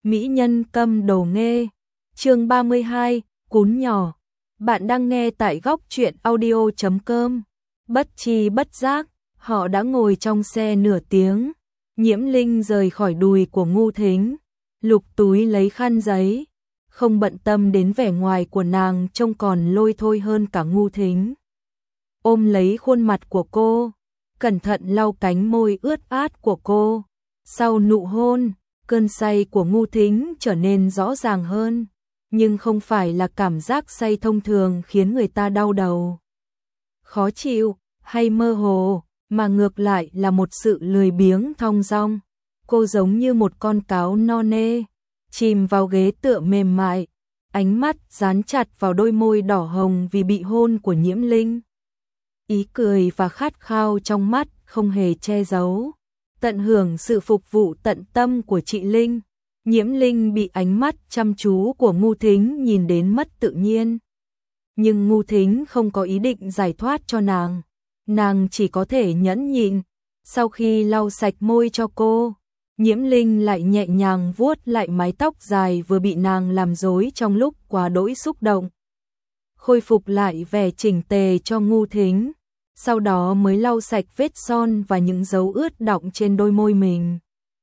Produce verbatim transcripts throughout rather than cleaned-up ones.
Mỹ nhân câm đồ nghê. Chương ba mươi hai, cún nhỏ. Bạn đang nghe tại góc truyện audio chấm com. Bất chi bất giác, họ đã ngồi trong xe nửa tiếng. Nhiễm Linh rời khỏi đùi của Ngu Thính, lục túi lấy khăn giấy, không bận tâm đến vẻ ngoài của nàng trông còn lôi thôi hơn cả Ngu Thính. Ôm lấy khuôn mặt của cô, cẩn thận lau cánh môi ướt át của cô. Sau nụ hôn, cơn say của Ngu Thính trở nên rõ ràng hơn, nhưng không phải là cảm giác say thông thường khiến người ta đau đầu, khó chịu hay mơ hồ, mà ngược lại là một sự lười biếng thong dong. Cô giống như một con cáo no nê, chìm vào ghế tựa mềm mại, ánh mắt dán chặt vào đôi môi đỏ hồng vì bị hôn của Nhiễm Linh. Ý cười và khát khao trong mắt không hề che giấu, tận hưởng sự phục vụ tận tâm của chị Linh. Nhiễm Linh bị ánh mắt chăm chú của Ngu Thính nhìn đến mất tự nhiên. Nhưng Ngu Thính không có ý định giải thoát cho nàng, nàng chỉ có thể nhẫn nhịn. Sau khi lau sạch môi cho cô, Nhiễm Linh lại nhẹ nhàng vuốt lại mái tóc dài vừa bị nàng làm rối trong lúc quá đỗi xúc động, khôi phục lại vẻ chỉnh tề cho Ngu Thính, sau đó mới lau sạch vết son và những dấu ướt đọng trên đôi môi mình.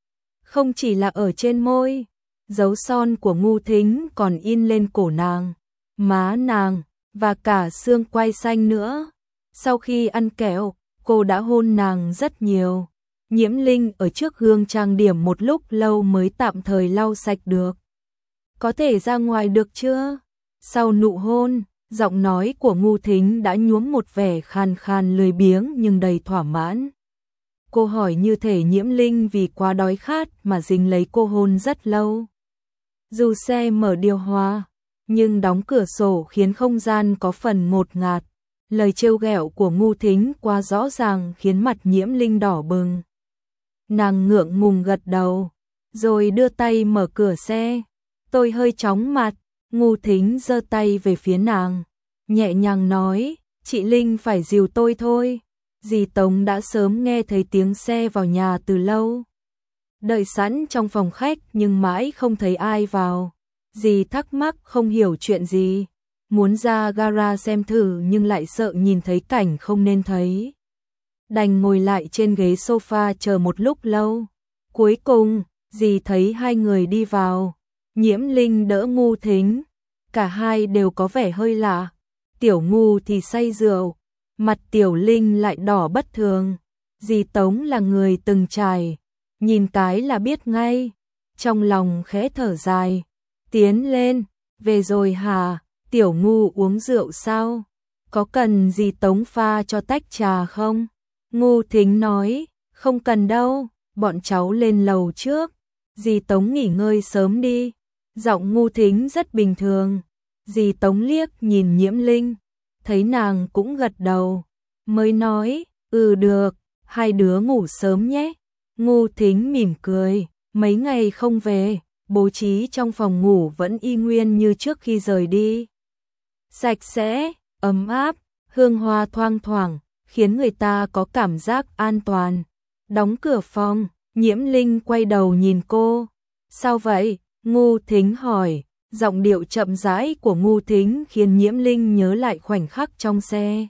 Không chỉ là ở trên môi, dấu son của Ngu Thính còn in lên cổ nàng, má nàng và cả xương quai xanh nữa. Sau khi ăn kẹo, cô đã hôn nàng rất nhiều. Nhiễm Linh ở trước gương trang điểm một lúc lâu mới tạm thời lau sạch được. Có thể ra ngoài được chưa? Sau nụ hôn, giọng nói của Ngu Thính đã nhuốm một vẻ khàn khàn lười biếng nhưng đầy thỏa mãn. Cô hỏi như thể Nhiễm Linh vì quá đói khát mà dính lấy cô hôn rất lâu. Dù xe mở điều hòa, nhưng đóng cửa sổ khiến không gian có phần ngột ngạt. Lời trêu ghẹo của Ngu Thính quá rõ ràng khiến mặt Nhiễm Linh đỏ bừng. Nàng ngượng ngùng gật đầu, rồi đưa tay mở cửa xe. Tôi hơi chóng mặt. Ngu Thính giơ tay về phía nàng, nhẹ nhàng nói, chị Linh phải dìu tôi thôi. Dì Tống đã sớm nghe thấy tiếng xe vào nhà từ lâu. Đợi sẵn trong phòng khách nhưng mãi không thấy ai vào. Dì thắc mắc không hiểu chuyện gì, muốn ra gara xem thử nhưng lại sợ nhìn thấy cảnh không nên thấy. Đành ngồi lại trên ghế sofa chờ một lúc lâu. Cuối cùng, dì thấy hai người đi vào. Nhiễm Linh đỡ Ngu Thính, cả hai đều có vẻ hơi lạ. Tiểu Ngu thì say rượu, mặt Tiểu Linh lại đỏ bất thường. Dì Tống là người từng trải, nhìn cái là biết ngay. Trong lòng khẽ thở dài, tiến lên, về rồi hả? Tiểu Ngu uống rượu sao? Có cần dì Tống pha cho tách trà không? Ngu Thính nói, không cần đâu, bọn cháu lên lầu trước. Dì Tống nghỉ ngơi sớm đi. Giọng Ngu Thính rất bình thường. Dì Tống liếc nhìn Nhiễm Linh, thấy nàng cũng gật đầu, mới nói, ừ được, hai đứa ngủ sớm nhé. Ngu Thính mỉm cười, mấy ngày không về, bố trí trong phòng ngủ vẫn y nguyên như trước khi rời đi. Sạch sẽ, ấm áp, hương hoa thoang thoảng, khiến người ta có cảm giác an toàn. Đóng cửa phòng, Nhiễm Linh quay đầu nhìn cô. Sao vậy? Ngu Thính hỏi. Giọng điệu chậm rãi của Ngu Thính khiến Nhiễm Linh nhớ lại khoảnh khắc trong xe.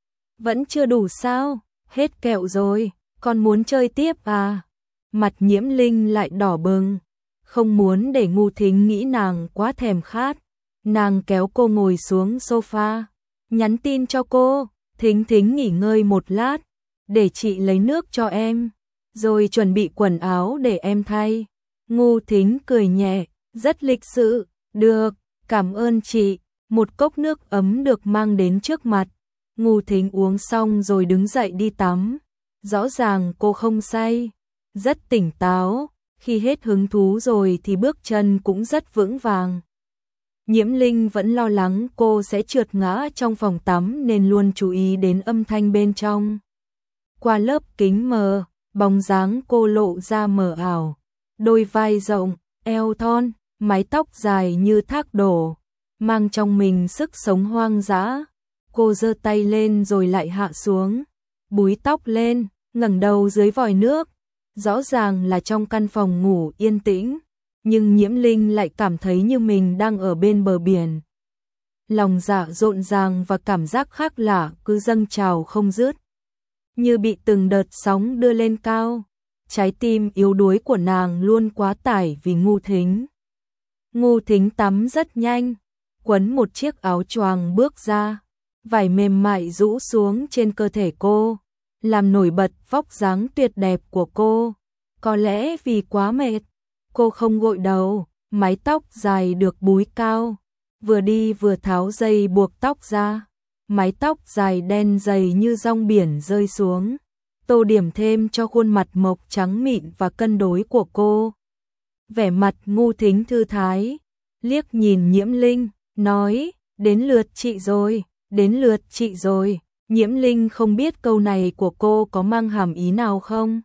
Vẫn chưa đủ sao? Hết kẹo rồi, còn muốn chơi tiếp à? Mặt Nhiễm Linh lại đỏ bừng, không muốn để Ngu Thính nghĩ nàng quá thèm khát. Nàng kéo cô ngồi xuống sofa, nhắn tin cho cô, Thính Thính nghỉ ngơi một lát, để chị lấy nước cho em, rồi chuẩn bị quần áo để em thay. Ngu Thính cười nhẹ, rất lịch sự, được, cảm ơn chị. Một cốc nước ấm được mang đến trước mặt. Ngu Thính uống xong rồi đứng dậy đi tắm. Rõ ràng cô không say, rất tỉnh táo, khi hết hứng thú rồi thì bước chân cũng rất vững vàng. Nhiễm Linh vẫn lo lắng cô sẽ trượt ngã trong phòng tắm nên luôn chú ý đến âm thanh bên trong. Qua lớp kính mờ, bóng dáng cô lộ ra mờ ảo, đôi vai rộng, eo thon, mái tóc dài như thác đổ, mang trong mình sức sống hoang dã. Cô giơ tay lên rồi lại hạ xuống, búi tóc lên, ngẩng đầu dưới vòi nước. Rõ ràng là trong căn phòng ngủ yên tĩnh, nhưng Nhiễm Linh lại cảm thấy như mình đang ở bên bờ biển. Lòng dạ rộn ràng và cảm giác khác lạ cứ dâng trào không dứt, như bị từng đợt sóng đưa lên cao. Trái tim yếu đuối của nàng luôn quá tải vì Ngô Thính. Ngô Thính tắm rất nhanh, quấn một chiếc áo choàng bước ra, vải mềm mại rũ xuống trên cơ thể cô, làm nổi bật vóc dáng tuyệt đẹp của cô. Có lẽ vì quá mệt, cô không gội đầu, mái tóc dài được búi cao, vừa đi vừa tháo dây buộc tóc ra, mái tóc dài đen dày như rong biển rơi xuống, tô điểm thêm cho khuôn mặt mộc trắng mịn và cân đối của cô. Vẻ mặt Ngô Thính thư thái, liếc nhìn Nhiễm Linh, nói, đến lượt chị rồi, đến lượt chị rồi. Nhiễm Linh không biết câu này của cô có mang hàm ý nào không.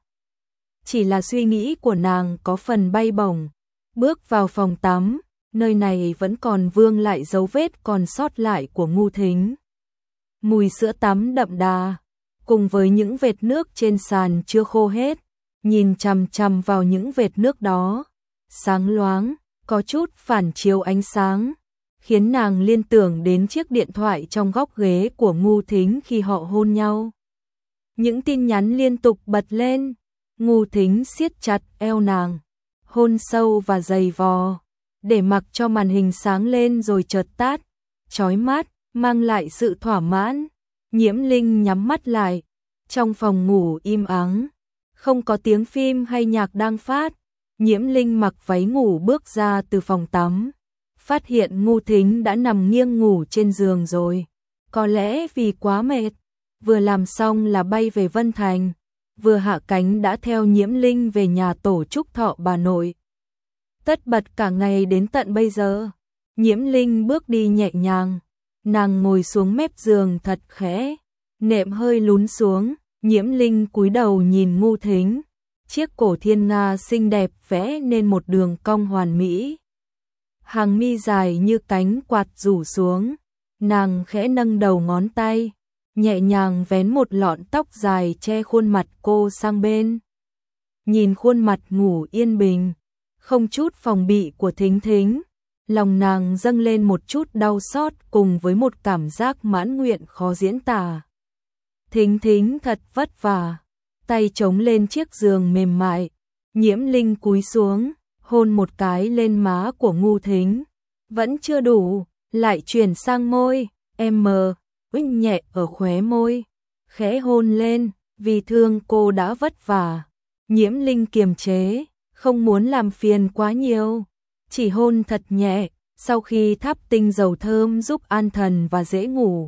Chỉ là suy nghĩ của nàng có phần bay bổng. Bước vào phòng tắm, nơi này vẫn còn vương lại dấu vết còn sót lại của Ngô Thính. Mùi sữa tắm đậm đà, cùng với những vệt nước trên sàn chưa khô hết, nhìn chằm chằm vào những vệt nước đó, sáng loáng, có chút phản chiếu ánh sáng, khiến nàng liên tưởng đến chiếc điện thoại trong góc ghế của Ngô Thính khi họ hôn nhau. Những tin nhắn liên tục bật lên, Ngô Thính siết chặt eo nàng, hôn sâu và dày vò, để mặc cho màn hình sáng lên rồi chợt tắt, chói mắt, mang lại sự thỏa mãn. Nhiễm Linh nhắm mắt lại, trong phòng ngủ im ắng, không có tiếng phim hay nhạc đang phát. Nhiễm Linh mặc váy ngủ bước ra từ phòng tắm, phát hiện Ngô Thính đã nằm nghiêng ngủ trên giường rồi. Có lẽ vì quá mệt, vừa làm xong là bay về Vân Thành, vừa hạ cánh đã theo Nhiễm Linh về nhà tổ chúc thọ bà nội. Tất bật cả ngày đến tận bây giờ, Nhiễm Linh bước đi nhẹ nhàng, nàng ngồi xuống mép giường thật khẽ, nệm hơi lún xuống, Nhiễm Linh cúi đầu nhìn Ngô Thính, chiếc cổ thiên nga xinh đẹp vẽ nên một đường cong hoàn mỹ. Hàng mi dài như cánh quạt rủ xuống, nàng khẽ nâng đầu ngón tay, nhẹ nhàng vén một lọn tóc dài che khuôn mặt cô sang bên. Nhìn khuôn mặt ngủ yên bình, không chút phòng bị của Thính Thính, lòng nàng dâng lên một chút đau xót cùng với một cảm giác mãn nguyện khó diễn tả. Thính Thính thật vất vả, tay chống lên chiếc giường mềm mại, Nhiễm Linh cúi xuống, hôn một cái lên má của Ngô Thính, vẫn chưa đủ, lại chuyển sang môi, em mờ, uýnh nhẹ ở khóe môi, khẽ hôn lên, vì thương cô đã vất vả. Nhiễm Linh kiềm chế, không muốn làm phiền quá nhiều, chỉ hôn thật nhẹ, sau khi thắp tinh dầu thơm giúp an thần và dễ ngủ.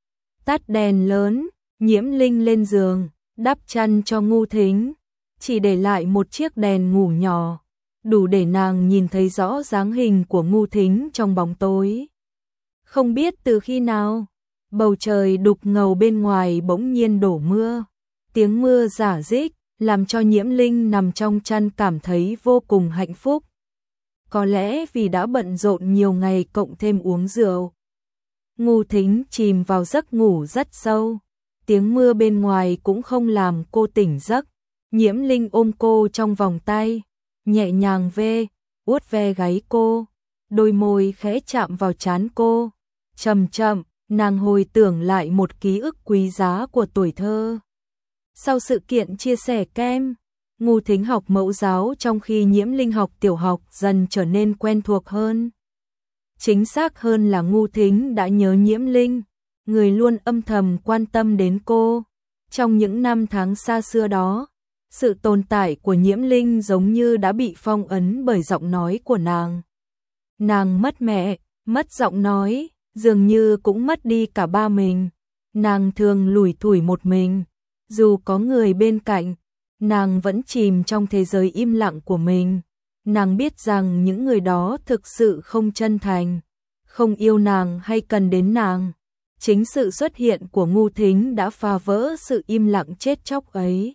Tắt đèn lớn, Nhiễm Linh lên giường, đắp chăn cho Ngô Thính, chỉ để lại một chiếc đèn ngủ nhỏ, đủ để nàng nhìn thấy rõ dáng hình của Ngô Thính trong bóng tối. Không biết từ khi nào, bầu trời đục ngầu bên ngoài bỗng nhiên đổ mưa, tiếng mưa rả rích, làm cho Nhiễm Linh nằm trong chăn cảm thấy vô cùng hạnh phúc. Có lẽ vì đã bận rộn nhiều ngày cộng thêm uống rượu. Ngô Thính chìm vào giấc ngủ rất sâu, tiếng mưa bên ngoài cũng không làm cô tỉnh giấc. Nhiễm Linh ôm cô trong vòng tay, nhẹ nhàng ve, vuốt ve gáy cô, đôi môi khẽ chạm vào trán cô. Chậm chậm, nàng hồi tưởng lại một ký ức quý giá của tuổi thơ. Sau sự kiện chia sẻ kem, Ngô Thính học mẫu giáo trong khi Nhiễm Linh học tiểu học dần trở nên quen thuộc hơn. Chính xác hơn là Ngô Thính đã nhớ Nhiễm Linh, người luôn âm thầm quan tâm đến cô. Trong những năm tháng xa xưa đó, sự tồn tại của Nhiễm Linh giống như đã bị phong ấn bởi giọng nói của nàng. Nàng mất mẹ, mất giọng nói, dường như cũng mất đi cả ba mình. Nàng thường lủi thủi một mình, dù có người bên cạnh, nàng vẫn chìm trong thế giới im lặng của mình. Nàng biết rằng những người đó thực sự không chân thành, không yêu nàng hay cần đến nàng. Chính sự xuất hiện của Ngô Thính đã phá vỡ sự im lặng chết chóc ấy.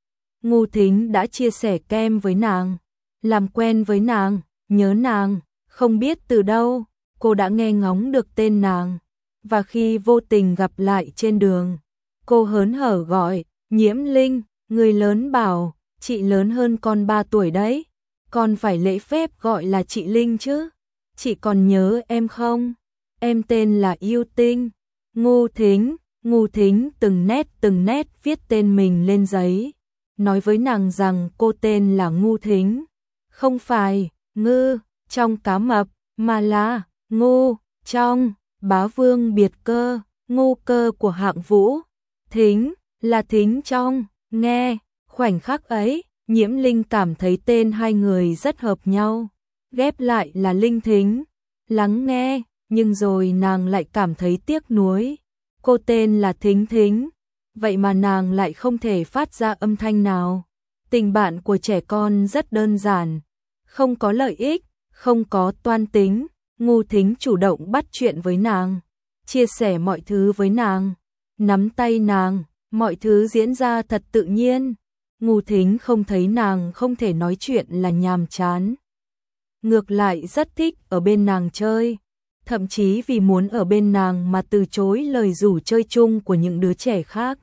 Ngô Thính đã chia sẻ kem với nàng, làm quen với nàng, nhớ nàng, không biết từ đâu, cô đã nghe ngóng được tên nàng. Và khi vô tình gặp lại trên đường, cô hớn hở gọi, Nhiễm Linh, người lớn bảo, chị lớn hơn con ba tuổi đấy. còn phải lễ phép gọi là chị Linh chứ. Chị còn nhớ em không? Em tên là Yêu Tinh. Ngô Thính, Ngô Thính từng nét từng nét viết tên mình lên giấy, nói với nàng rằng cô tên là Ngô Thính, không phải Ngư trong cá mập, mà là Ngô trong Bá Vương biệt cơ, Ngô cơ của Hạng Vũ, Thính là Thính trong. Nghe khoảnh khắc ấy, Nhiễm Linh cảm thấy tên hai người rất hợp nhau, ghép lại là Linh Thính. Lắng nghe, nhưng rồi nàng lại cảm thấy tiếc nuối. Cô tên là Thính Thính, vậy mà nàng lại không thể phát ra âm thanh nào. Tình bạn của trẻ con rất đơn giản, không có lợi ích, không có toan tính. Ngô Thính chủ động bắt chuyện với nàng, chia sẻ mọi thứ với nàng, nắm tay nàng, mọi thứ diễn ra thật tự nhiên. Ngô Thính không thấy nàng không thể nói chuyện là nhàm chán, ngược lại rất thích ở bên nàng chơi, thậm chí vì muốn ở bên nàng mà từ chối lời rủ chơi chung của những đứa trẻ khác,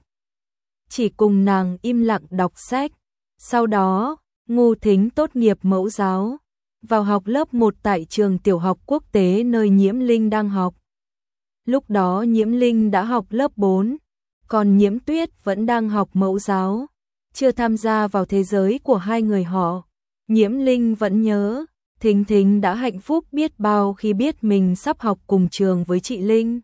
chỉ cùng nàng im lặng đọc sách. Sau đó, Ngô Thính tốt nghiệp mẫu giáo, vào học lớp một tại trường tiểu học quốc tế nơi Nhiễm Linh đang học. Lúc đó Nhiễm Linh đã học lớp bốn, còn Nhiễm Tuyết vẫn đang học mẫu giáo, chưa tham gia vào thế giới của hai người họ. Nhiễm Linh vẫn nhớ, Thính Thính đã hạnh phúc biết bao khi biết mình sắp học cùng trường với chị Linh.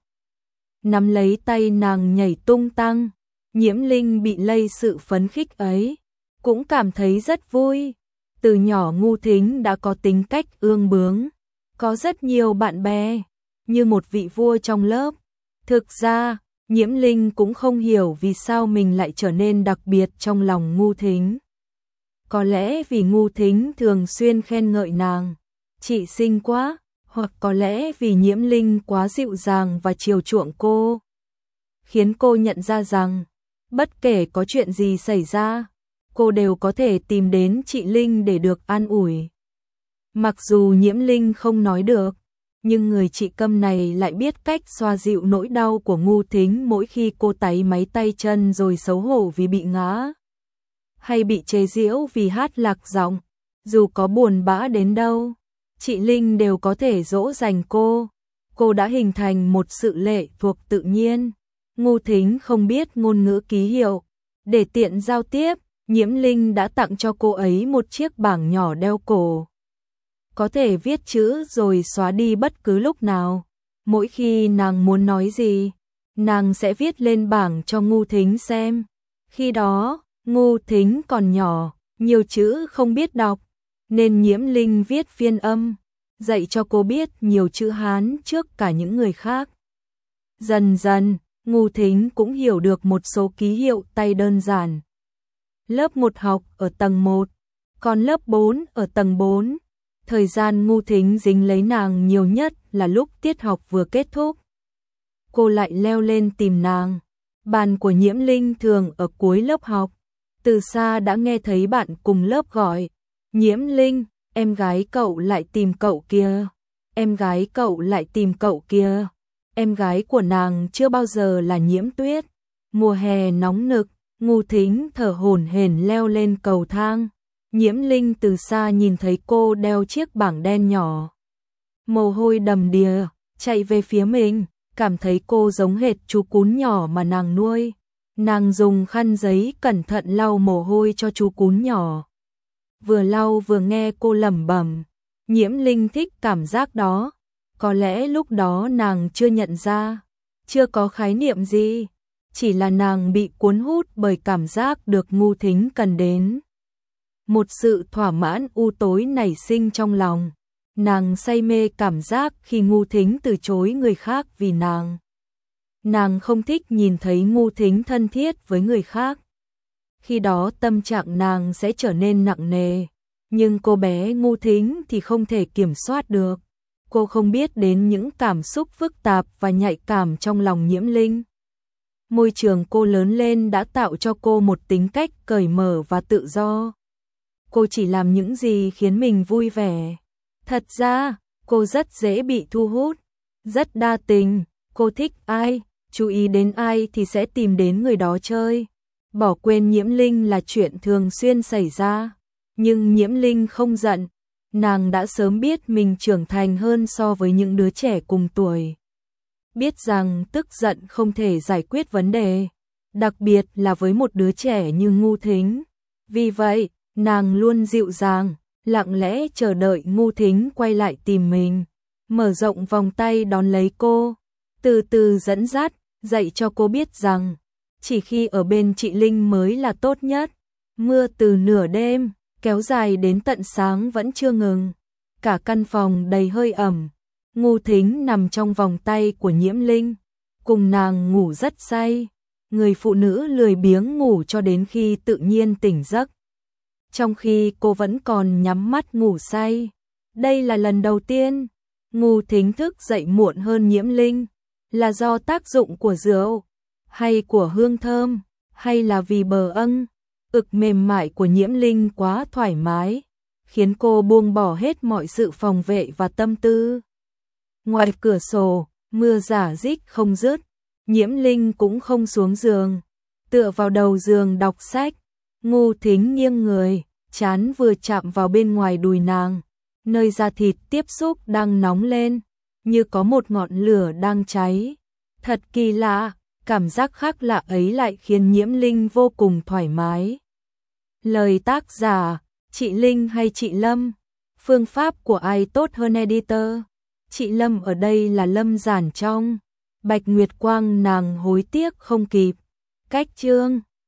Nắm lấy tay nàng nhảy tung tăng, Nhiễm Linh bị lây sự phấn khích ấy, cũng cảm thấy rất vui. Từ nhỏ Ngô Thính đã có tính cách ương bướng, có rất nhiều bạn bè, như một vị vua trong lớp. Thực ra, Nhiễm Linh cũng không hiểu vì sao mình lại trở nên đặc biệt trong lòng Ngô Thính. Có lẽ vì Ngô Thính thường xuyên khen ngợi nàng, chị xinh quá, hoặc có lẽ vì Nhiễm Linh quá dịu dàng và chiều chuộng cô, khiến cô nhận ra rằng, bất kể có chuyện gì xảy ra, cô đều có thể tìm đến chị Linh để được an ủi. Mặc dù Nhiễm Linh không nói được, nhưng người chị Câm này lại biết cách xoa dịu nỗi đau của Ngô Thính mỗi khi cô táy máy tay chân rồi xấu hổ vì bị ngã, hay bị chế giễu vì hát lạc giọng. Dù có buồn bã đến đâu, chị Linh đều có thể dỗ dành cô. Cô đã hình thành một sự lệ thuộc tự nhiên. Ngô Thính không biết ngôn ngữ ký hiệu, để tiện giao tiếp, Nhiễm Linh đã tặng cho cô ấy một chiếc bảng nhỏ đeo cổ, có thể viết chữ rồi xóa đi bất cứ lúc nào. Mỗi khi nàng muốn nói gì, nàng sẽ viết lên bảng cho Ngô Thính xem. Khi đó, Ngô Thính còn nhỏ, nhiều chữ không biết đọc, nên Nhiễm Linh viết phiên âm, dạy cho cô biết nhiều chữ Hán trước cả những người khác. Dần dần, Ngô Thính cũng hiểu được một số ký hiệu tay đơn giản. Lớp một học ở tầng một, còn lớp bốn ở tầng bốn. Thời gian Ngô Thính dính lấy nàng nhiều nhất là lúc tiết học vừa kết thúc. Cô lại leo lên tìm nàng. Bàn của Nhiễm Linh thường ở cuối lớp học. Từ xa đã nghe thấy bạn cùng lớp gọi, Nhiễm Linh, em gái cậu lại tìm cậu kìa. Em gái cậu lại tìm cậu kìa. Em gái của nàng chưa bao giờ là Nhiễm Tuyết. Mùa hè nóng nực, Ngô Thính thở hổn hển leo lên cầu thang. Nhiễm Linh từ xa nhìn thấy cô đeo chiếc bảng đen nhỏ, mồ hôi đầm đìa, chạy về phía mình, cảm thấy cô giống hệt chú cún nhỏ mà nàng nuôi. Nàng dùng khăn giấy cẩn thận lau mồ hôi cho chú cún nhỏ. Vừa lau vừa nghe cô lẩm bẩm. Nhiễm Linh thích cảm giác đó. Có lẽ lúc đó nàng chưa nhận ra, chưa có khái niệm gì, chỉ là nàng bị cuốn hút bởi cảm giác được Ngô Thính cần đến. Một sự thỏa mãn u tối nảy sinh trong lòng. Nàng say mê cảm giác khi Ngô Thính từ chối người khác vì nàng. Nàng không thích nhìn thấy Ngô Thính thân thiết với người khác. Khi đó tâm trạng nàng sẽ trở nên nặng nề. Nhưng cô bé Ngô Thính thì không thể kiểm soát được. Cô không biết đến những cảm xúc phức tạp và nhạy cảm trong lòng Nhiễm Linh. Môi trường cô lớn lên đã tạo cho cô một tính cách cởi mở và tự do. Cô chỉ làm những gì khiến mình vui vẻ. Thật ra, cô rất dễ bị thu hút, rất đa tình. Cô thích ai, chú ý đến ai thì sẽ tìm đến người đó chơi. Bỏ quên Nhiễm Linh là chuyện thường xuyên xảy ra. Nhưng Nhiễm Linh không giận, nàng đã sớm biết mình trưởng thành hơn so với những đứa trẻ cùng tuổi. Biết rằng tức giận không thể giải quyết vấn đề, đặc biệt là với một đứa trẻ như Ngu Thính. Vì vậy, nàng luôn dịu dàng, lặng lẽ chờ đợi Ngu Thính quay lại tìm mình, mở rộng vòng tay đón lấy cô, từ từ dẫn dắt, dạy cho cô biết rằng chỉ khi ở bên chị Linh mới là tốt nhất. Mưa từ nửa đêm kéo dài đến tận sáng vẫn chưa ngừng, cả căn phòng đầy hơi ẩm. Ngu Thính nằm trong vòng tay của Nhiễm Linh, cùng nàng ngủ rất say. Người phụ nữ lười biếng ngủ cho đến khi tự nhiên tỉnh giấc, trong khi cô vẫn còn nhắm mắt ngủ say. Đây là lần đầu tiên Ngu Thính thức dậy muộn hơn Nhiễm Linh, là do tác dụng của rượu, hay của hương thơm, hay là vì bờ âng ực mềm mại của Nhiễm Linh quá thoải mái, khiến cô buông bỏ hết mọi sự phòng vệ và tâm tư. Ngoài cửa sổ, mưa rả rích không dứt, Nhiễm Linh cũng không xuống giường, tựa vào đầu giường đọc sách. Ngu Thính nghiêng người, trán vừa chạm vào bên ngoài đùi nàng, nơi da thịt tiếp xúc đang nóng lên, như có một ngọn lửa đang cháy. Thật kỳ lạ, cảm giác khác lạ ấy lại khiến Nhiễm Linh vô cùng thoải mái. Lời tác giả, chị Linh hay chị Lâm? Phương pháp của ai tốt hơn editor? Chị Lâm ở đây là Lâm Giản trong Bạch Nguyệt Quang, nàng hối tiếc không kịp. Cách chương